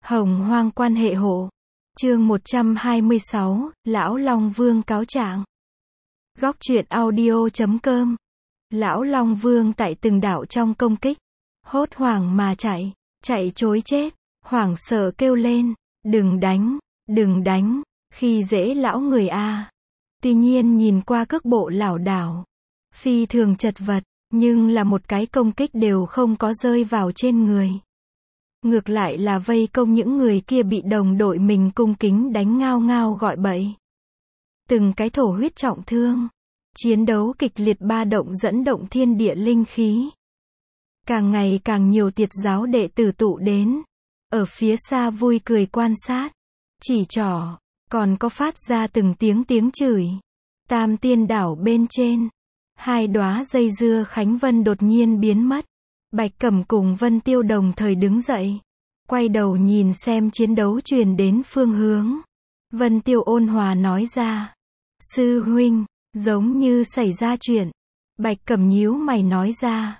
Hồng hoang quan hệ hộ. Chương 126, Lão Long Vương cáo trạng. Góc truyện audio.com. Lão Long Vương tại từng đảo trong công kích, hốt hoảng mà chạy trối chết, hoảng sợ kêu lên, đừng đánh, khi dễ lão người a. Tuy nhiên nhìn qua cước bộ lảo đảo, phi thường chật vật, nhưng là một cái công kích đều không có rơi vào trên người. Ngược lại là vây công những người kia bị đồng đội mình cung kính đánh ngao ngao gọi bậy. Từng cái thổ huyết trọng thương. Chiến đấu kịch liệt ba động dẫn động thiên địa linh khí. Càng ngày càng nhiều tiệt giáo đệ tử tụ đến. Ở phía xa vui cười quan sát. Chỉ trỏ, còn có phát ra từng tiếng chửi. Tam tiên đảo bên trên. Hai đóa dây dưa Khánh Vân đột nhiên biến mất. Bạch Cẩm cùng Vân Tiêu đồng thời đứng dậy. Quay đầu nhìn xem chiến đấu truyền đến phương hướng. Vân Tiêu ôn hòa nói ra. Sư huynh, giống như xảy ra chuyện. Bạch Cẩm nhíu mày nói ra.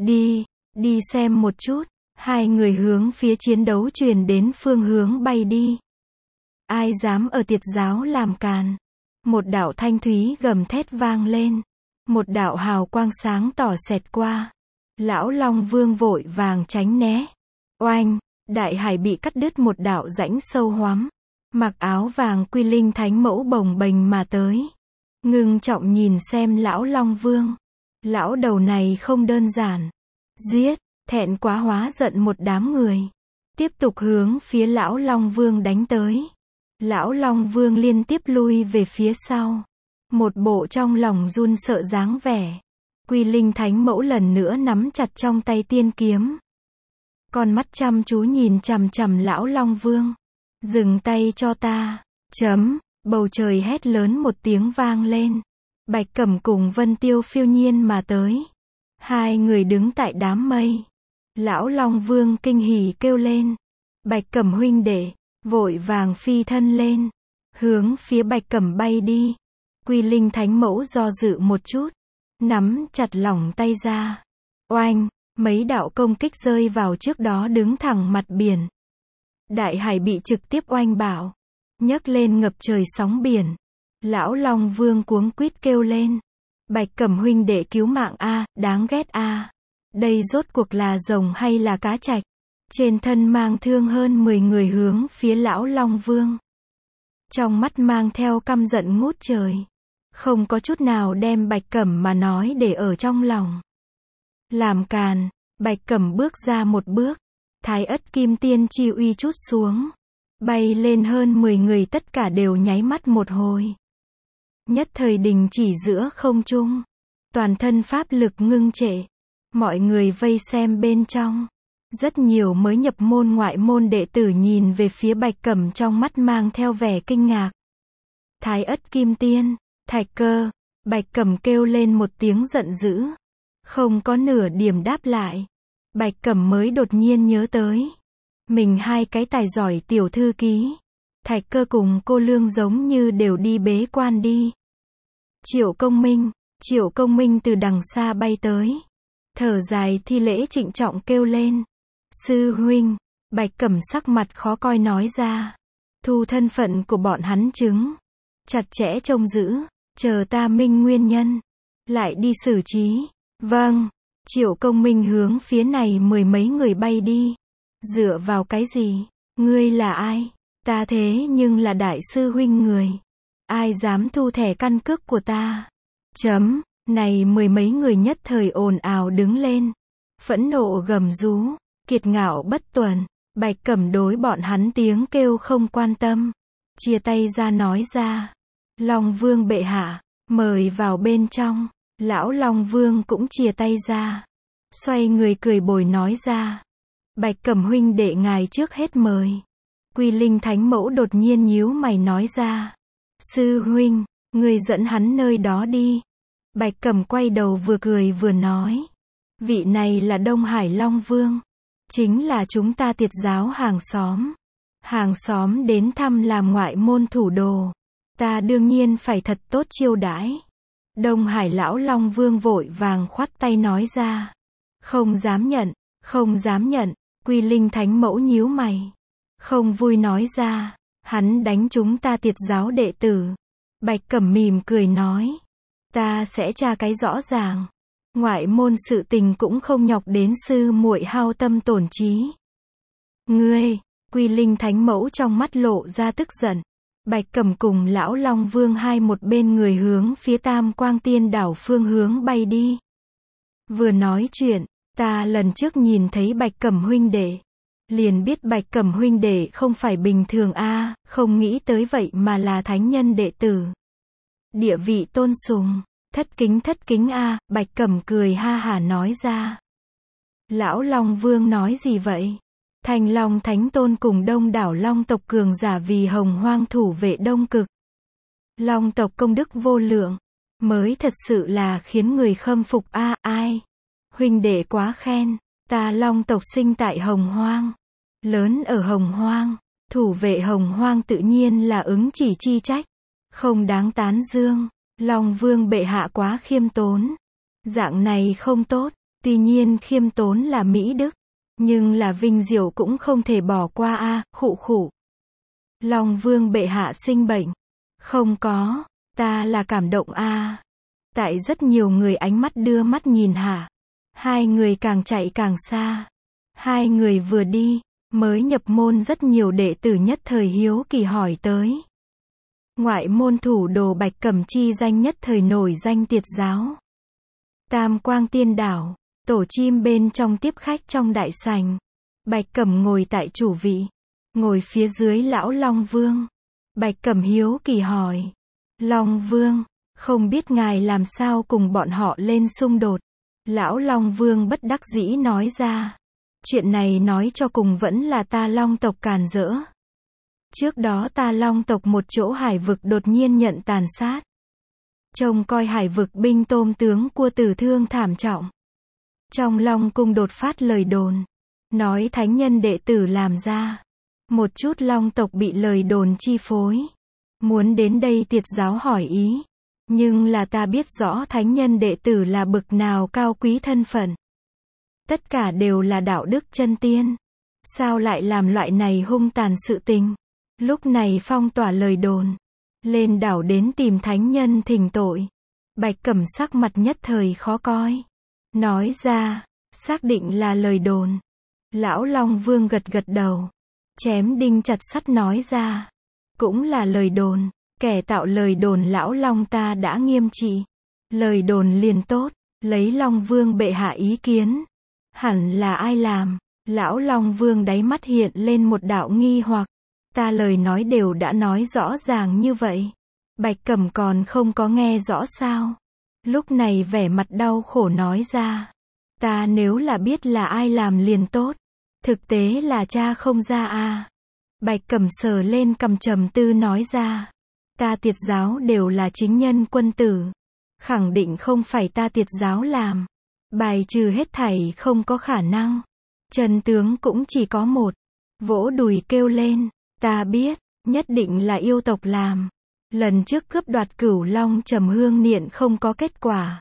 Đi xem một chút. Hai người hướng phía chiến đấu truyền đến phương hướng bay đi. Ai dám ở tiệt giáo làm càn. Một đạo thanh thúy gầm thét vang lên. Một đạo hào quang sáng tỏ xẹt qua. Lão Long Vương vội vàng tránh né. Oanh, đại hải bị cắt đứt một đạo rãnh sâu hoắm. Mặc áo vàng Quy Linh Thánh Mẫu bồng bềnh mà tới. Ngưng trọng nhìn xem Lão Long Vương. Lão đầu này không đơn giản. Giết, thẹn quá hóa giận một đám người. Tiếp tục hướng phía Lão Long Vương đánh tới. Lão Long Vương liên tiếp lui về phía sau. Một bộ trong lòng run sợ dáng vẻ. Quy Linh Thánh Mẫu lần nữa nắm chặt trong tay tiên kiếm. Con mắt chăm chú nhìn chằm chằm Lão Long Vương. Dừng tay cho ta. Bầu trời hét lớn một tiếng vang lên. Bạch Cẩm cùng Vân Tiêu phiêu nhiên mà tới. Hai người đứng tại đám mây. Lão Long Vương kinh hỉ kêu lên. Bạch Cẩm huynh đệ, vội vàng phi thân lên. Hướng phía Bạch Cẩm bay đi. Quy Linh Thánh Mẫu do dự một chút. Nắm chặt lỏng tay ra. Oanh, mấy đạo công kích rơi vào trước đó đứng thẳng mặt biển. Đại hải bị trực tiếp oanh bạo. Nhấc lên ngập trời sóng biển. Lão Long Vương cuống quýt kêu lên. Bạch Cẩm huynh đệ cứu mạng a, đáng ghét a. Đây rốt cuộc là rồng hay là cá trạch? Trên thân mang thương hơn 10 người hướng phía Lão Long Vương. Trong mắt mang theo căm giận ngút trời. Không có chút nào đem Bạch Cẩm mà nói để ở trong lòng. Làm càn, Bạch Cẩm bước ra một bước. Thái Ất Kim Tiên chi uy trút xuống. Bay lên hơn 10 người tất cả đều nháy mắt một hồi. Nhất thời đình chỉ giữa không trung. Toàn thân pháp lực ngưng trệ. Mọi người vây xem bên trong. Rất nhiều mới nhập môn ngoại môn đệ tử nhìn về phía Bạch Cẩm trong mắt mang theo vẻ kinh ngạc. Thái Ất Kim Tiên, Thạch Cơ, Bạch Cẩm kêu lên một tiếng giận dữ. Không có nửa điểm đáp lại. Bạch Cẩm mới đột nhiên nhớ tới. Mình hai cái tài giỏi tiểu thư ký. Thạch Cơ cùng cô Lương giống như đều đi bế quan đi. Triệu Công Minh từ đằng xa bay tới. Thở dài thi lễ trịnh trọng kêu lên. Sư huynh, Bạch Cẩm sắc mặt khó coi nói ra. Thu thân phận của bọn hắn chứng. Chặt chẽ trông giữ, chờ ta minh nguyên nhân. Lại đi xử trí. Vâng. Triệu Công Minh hướng phía này 10 mấy người bay đi. Dựa vào cái gì? Ngươi là ai? Ta thế nhưng là đại sư huynh người. Ai dám thu thẻ căn cước của ta? Này 10 mấy người nhất thời ồn ào đứng lên. Phẫn nộ gầm rú. Kiệt ngạo bất tuần. Bạch Cẩm đối bọn hắn tiếng kêu không quan tâm. Chia tay ra nói ra. Long Vương bệ hạ, mời vào bên trong. Lão Long Vương cũng chia tay ra. Xoay người cười bồi nói ra. Bạch Cẩm huynh đệ ngài trước hết mời. Quy Linh Thánh Mẫu đột nhiên nhíu mày nói ra. Sư huynh, người dẫn hắn nơi đó đi. Bạch Cẩm quay đầu vừa cười vừa nói. Vị này là Đông Hải Long Vương. Chính là chúng ta tiệt giáo hàng xóm. Hàng xóm đến thăm làm ngoại môn thủ đồ. Ta đương nhiên phải thật tốt chiêu đãi. Đông Hải Lão Long Vương vội vàng khoát tay nói ra. Không dám nhận. Quy Linh Thánh Mẫu nhíu mày. không vui nói ra, hắn đánh chúng ta tiệt giáo đệ tử. Bạch Cẩm mỉm cười nói, ta sẽ tra cái rõ ràng. Ngoại môn sự tình cũng không nhọc đến sư muội hao tâm tổn trí. Ngươi, Quy Linh Thánh Mẫu trong mắt lộ ra tức giận. Bạch Cẩm cùng lão Long Vương hai một bên người hướng phía Tam Quang Tiên đảo phương hướng bay đi. Vừa nói chuyện, ta lần trước nhìn thấy Bạch Cẩm huynh đệ, liền biết Bạch Cẩm huynh đệ không phải bình thường a, không nghĩ tới vậy mà là thánh nhân đệ tử. Địa vị tôn sùng, thất kính a, Bạch Cẩm cười ha hả nói ra. Lão Long Vương nói gì vậy? Thanh Long Thánh Tôn cùng đông đảo Long tộc cường giả vì Hồng Hoang thủ vệ Đông Cực. Long tộc công đức vô lượng, mới thật sự là khiến người khâm phục a, ai? Huynh đệ quá khen, ta Long tộc sinh tại Hồng Hoang, lớn ở Hồng Hoang, thủ vệ Hồng Hoang tự nhiên là ứng chỉ chi trách, không đáng tán dương. Long Vương bệ hạ quá khiêm tốn, dạng này không tốt, tuy nhiên khiêm tốn là mỹ đức, nhưng là vinh diệu cũng không thể bỏ qua a, khụ khụ. Long Vương bệ hạ sinh bệnh. Không có, ta là cảm động a. Tại rất nhiều người ánh mắt đưa mắt nhìn hạ, hai người càng chạy càng xa. Hai người vừa đi, mới nhập môn rất nhiều đệ tử nhất thời hiếu kỳ hỏi tới. Ngoại môn thủ đồ Bạch Cẩm chi danh nhất thời nổi danh tiệt giáo. Tam Quang Tiên đảo, tổ chim bên trong tiếp khách trong đại sảnh. Bạch Cẩm ngồi tại chủ vị, ngồi phía dưới lão Long Vương. Bạch Cẩm hiếu kỳ hỏi, Long Vương, không biết ngài làm sao cùng bọn họ lên xung đột. Lão Long Vương bất đắc dĩ nói ra, chuyện này nói cho cùng vẫn là ta Long tộc càn rỡ. Trước đó ta Long tộc một chỗ hải vực đột nhiên nhận tàn sát. Trông coi hải vực binh tôm tướng cua tử thương thảm trọng. Trong Long cung đột phát lời đồn, nói thánh nhân đệ tử làm ra. Một chút Long tộc bị lời đồn chi phối, muốn đến đây tiệt giáo hỏi ý. Nhưng là ta biết rõ thánh nhân đệ tử là bực nào cao quý thân phận. Tất cả đều là đạo đức chân tiên. Sao lại làm loại này hung tàn sự tình? Lúc này phong tỏa lời đồn, lên đảo đến tìm thánh nhân thỉnh tội. Bạch Cẩm sắc mặt nhất thời khó coi. Nói ra, xác định là lời đồn. Lão Long Vương gật gật đầu, chém đinh chặt sắt nói ra, cũng là lời đồn. Kẻ tạo lời đồn lão Long ta đã nghiêm trị. Lời đồn liền tốt, lấy Long Vương bệ hạ ý kiến. Hẳn là ai làm? Lão Long Vương đáy mắt hiện lên một đạo nghi hoặc. Ta lời nói đều đã nói rõ ràng như vậy. Bạch Cẩm còn không có nghe rõ sao? Lúc này vẻ mặt đau khổ nói ra. Ta nếu là biết là ai làm liền tốt. Thực tế là cha không ra a. Bạch Cẩm sờ lên cằm trầm tư nói ra. Ta tiệt giáo đều là chính nhân quân tử. Khẳng định không phải ta tiệt giáo làm. Bài trừ hết thảy không có khả năng. Chân tướng cũng chỉ có một. Vỗ đùi kêu lên. Ta biết, nhất định là yêu tộc làm. Lần trước cướp đoạt Cửu Long Trầm Hương Niệm không có kết quả.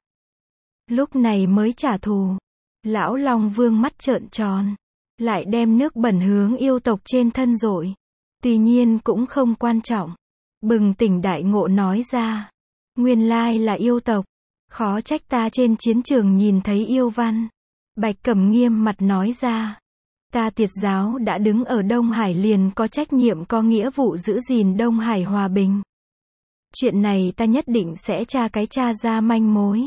Lúc này mới trả thù. Lão Long Vương mắt trợn tròn. Lại đem nước bẩn hướng yêu tộc trên thân dội. Tuy nhiên cũng không quan trọng. Bừng tỉnh đại ngộ nói ra. Nguyên lai là yêu tộc. Khó trách ta trên chiến trường nhìn thấy yêu văn. Bạch Cẩm nghiêm mặt nói ra. Ta tiệt giáo đã đứng ở Đông Hải liền có trách nhiệm có nghĩa vụ giữ gìn Đông Hải hòa bình. Chuyện này ta nhất định sẽ tra ra manh mối.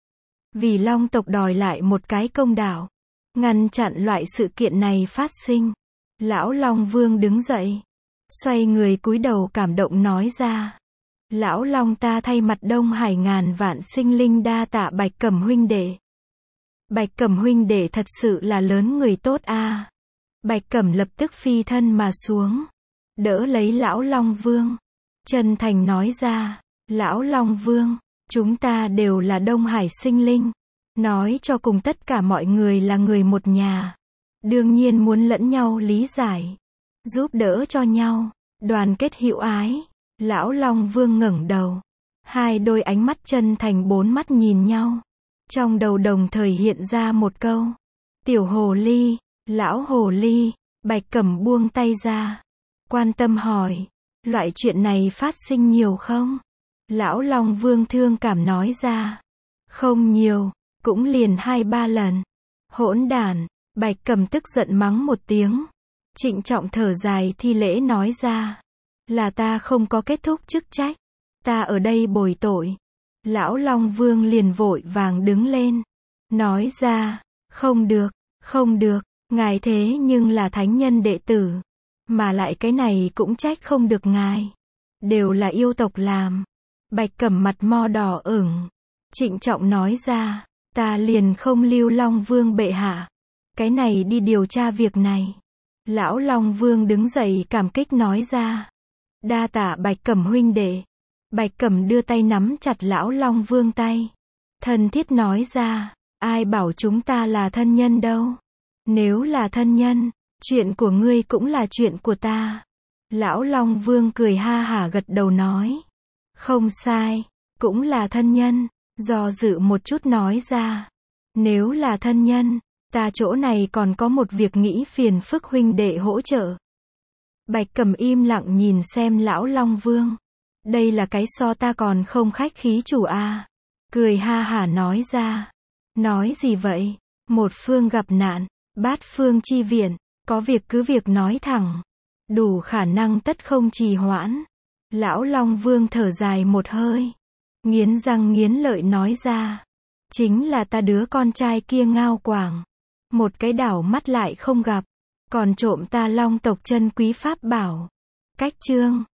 Vì Long tộc đòi lại một cái công đạo. Ngăn chặn loại sự kiện này phát sinh. Lão Long Vương đứng dậy. Xoay người cúi đầu cảm động nói ra. Lão Long ta thay mặt Đông Hải ngàn vạn sinh linh đa tạ Bạch Cẩm huynh đệ. Bạch Cẩm huynh đệ thật sự là lớn người tốt a. Bạch Cẩm lập tức phi thân mà xuống. Đỡ lấy Lão Long Vương. Chân thành nói ra. Lão Long Vương, chúng ta đều là Đông Hải sinh linh. Nói cho cùng tất cả mọi người là người một nhà. Đương nhiên muốn lẫn nhau lý giải. Giúp đỡ cho nhau. Đoàn kết hữu ái. Lão Long Vương ngẩng đầu. Hai đôi ánh mắt chân thành bốn mắt nhìn nhau. Trong đầu đồng thời hiện ra một câu. Tiểu hồ ly, lão hồ ly. Bạch Cẩm buông tay ra. quan tâm hỏi, loại chuyện này phát sinh nhiều không? Lão Long Vương thương cảm nói ra, không nhiều, cũng liền 2-3 lần. Hỗn đản, Bạch Cầm tức giận mắng một tiếng. Trịnh trọng thở dài thi lễ nói ra, là ta không có kết thúc chức trách, ta ở đây bồi tội. Lão Long Vương liền vội vàng đứng lên, nói ra, không được, không được, ngài thế nhưng là thánh nhân đệ tử, mà lại cái này cũng trách không được ngài, đều là yêu tộc làm. Bạch Cẩm mặt mo đỏ ửng, trịnh trọng nói ra, ta liền không lưu Long Vương bệ hạ, cái này đi điều tra việc này. Lão Long Vương đứng dậy cảm kích nói ra, đa tạ Bạch Cẩm huynh đệ. Bạch Cẩm đưa tay nắm chặt Lão Long Vương tay, thân thiết nói ra, ai bảo chúng ta là thân nhân đâu. Nếu là thân nhân, chuyện của ngươi cũng là chuyện của ta. Lão Long Vương cười ha hả gật đầu nói, không sai, cũng là thân nhân. Do dự một chút nói ra, nếu là thân nhân, ta chỗ này còn có một việc nghĩ phiền phức huynh đệ hỗ trợ. Bạch Cẩm im lặng nhìn xem Lão Long Vương. Đây là cái so ta còn không khách khí chủ a. Cười ha hả nói ra. Nói gì vậy? Một phương gặp nạn, bát phương chi viện, có việc cứ việc nói thẳng. Đủ khả năng tất không trì hoãn. Lão Long Vương thở dài một hơi, nghiến răng nghiến lợi nói ra, chính là ta đứa con trai kia Ngao Quảng, một cái đảo mắt lại không gặp, còn trộm ta Long tộc chân quý pháp bảo. Cách chương